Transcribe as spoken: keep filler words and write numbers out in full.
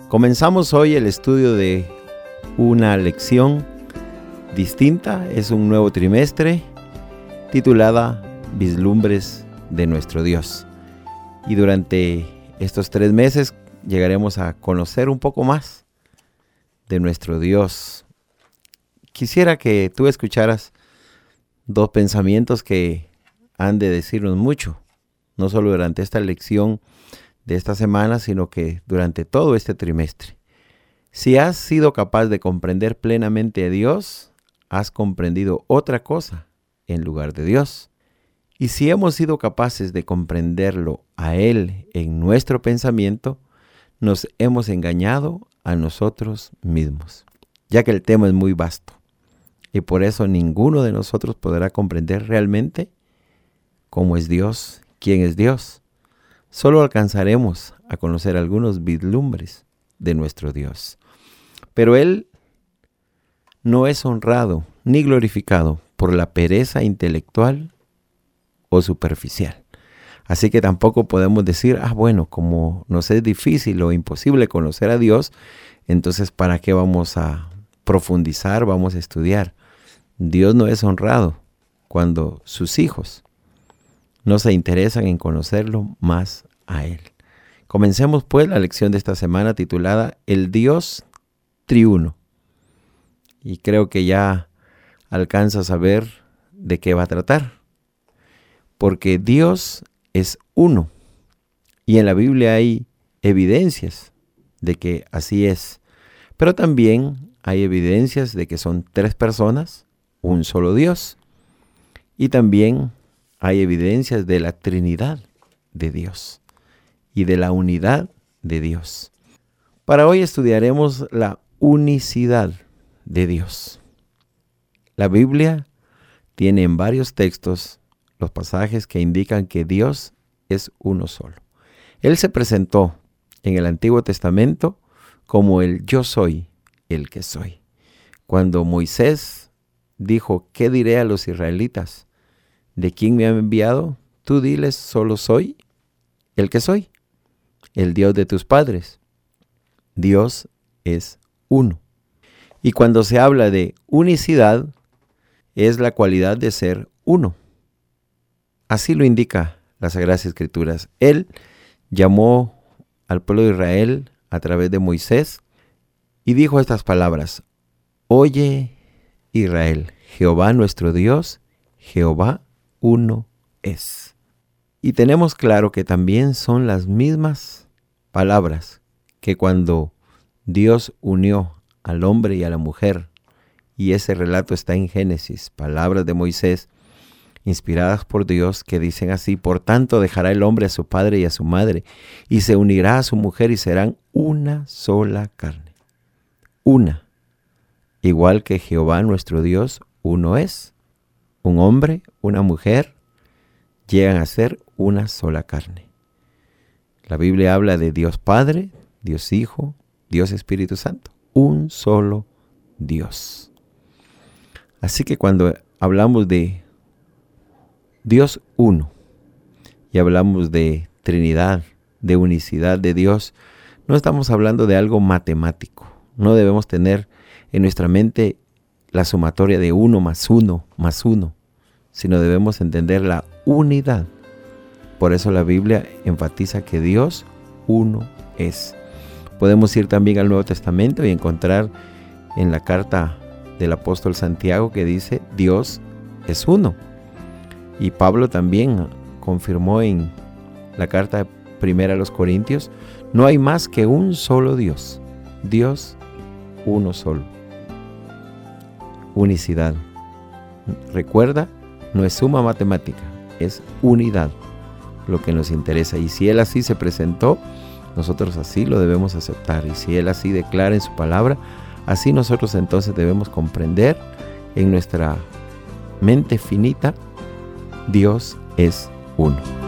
Comenzamos hoy el estudio de una lección distinta, es un nuevo trimestre, titulada Vislumbres de nuestro Dios. Y durante estos tres meses llegaremos a conocer un poco más de nuestro Dios. Quisiera que tú escucharas dos pensamientos que han de decirnos mucho, no solo durante esta lección de esta semana, sino que durante todo este trimestre. Si has sido capaz de comprender plenamente a Dios, has comprendido otra cosa en lugar de Dios. Y si hemos sido capaces de comprenderlo a Él en nuestro pensamiento, nos hemos engañado a nosotros mismos, ya que el tema es muy vasto. Y por eso ninguno de nosotros podrá comprender realmente cómo es Dios, quién es Dios. Solo alcanzaremos a conocer algunos vislumbres de nuestro Dios. Pero Él no es honrado ni glorificado por la pereza intelectual o superficial. Así que tampoco podemos decir, ah, bueno, como nos es difícil o imposible conocer a Dios, entonces ¿para qué vamos a profundizar, vamos a estudiar? Dios no es honrado cuando sus hijos no se interesan en conocerlo más a Él. Comencemos pues la lección de esta semana titulada El Dios Triuno. Y creo que ya alcanzas a ver de qué va a tratar. Porque Dios es uno. Y en la Biblia hay evidencias de que así es. Pero también hay evidencias de que son tres personas, un solo Dios. Y también hay evidencias de la Trinidad de Dios y de la unidad de Dios. Para hoy estudiaremos la unicidad de Dios. La Biblia tiene en varios textos los pasajes que indican que Dios es uno solo. Él se presentó en el Antiguo Testamento como el yo soy, el que soy. Cuando Moisés dijo, ¿qué diré a los israelitas? ¿De quién me han enviado? Tú diles, solo soy el que soy, el Dios de tus padres. Dios es uno. Y cuando se habla de unicidad, es la cualidad de ser uno. Así lo indica las Sagradas Escrituras. Él llamó al pueblo de Israel a través de Moisés y dijo estas palabras: Oye, Israel, Jehová nuestro Dios, Jehová uno es. Y tenemos claro que también son las mismas palabras que cuando Dios unió al hombre y a la mujer, y ese relato está en Génesis, palabras de Moisés, inspiradas por Dios, que dicen así: por tanto dejará el hombre a su padre y a su madre, y se unirá a su mujer, y serán una sola carne. Una, igual que Jehová nuestro Dios, uno es. Un hombre, una mujer, llegan a ser una sola carne. La Biblia habla de Dios Padre, Dios Hijo, Dios Espíritu Santo. Un solo Dios. Así que cuando hablamos de Dios uno y hablamos de Trinidad, de unicidad de Dios, no estamos hablando de algo matemático. No debemos tener en nuestra mente la sumatoria de uno más uno más uno, sino debemos entender la unidad. Por eso la Biblia enfatiza que Dios uno es. Podemos ir también al Nuevo Testamento y encontrar en la carta del apóstol Santiago que dice Dios es uno. Y Pablo también confirmó en la carta primera a los Corintios, no hay más que un solo Dios, Dios uno solo. Unicidad. Recuerda, no es suma matemática, es unidad lo que nos interesa. Y si Él así se presentó, nosotros así lo debemos aceptar. Y si Él así declara en su palabra, así nosotros entonces debemos comprender en nuestra mente finita, Dios es uno.